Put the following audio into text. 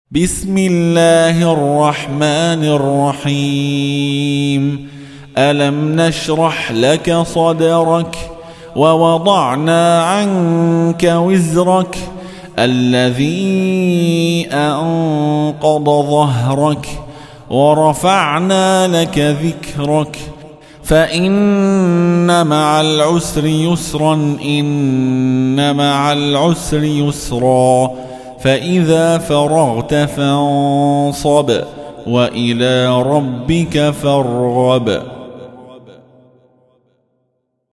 بسم الله الرحمن الرحيم. ألم نشرح لك صدرك ووضعنا عنك وزرك الذي أنقض ظهرك ورفعنا لك ذكرك فإن مع العسر يسرا إن مع العسر يسرا فإذا فرغت فانصب وإلى ربك فارغب.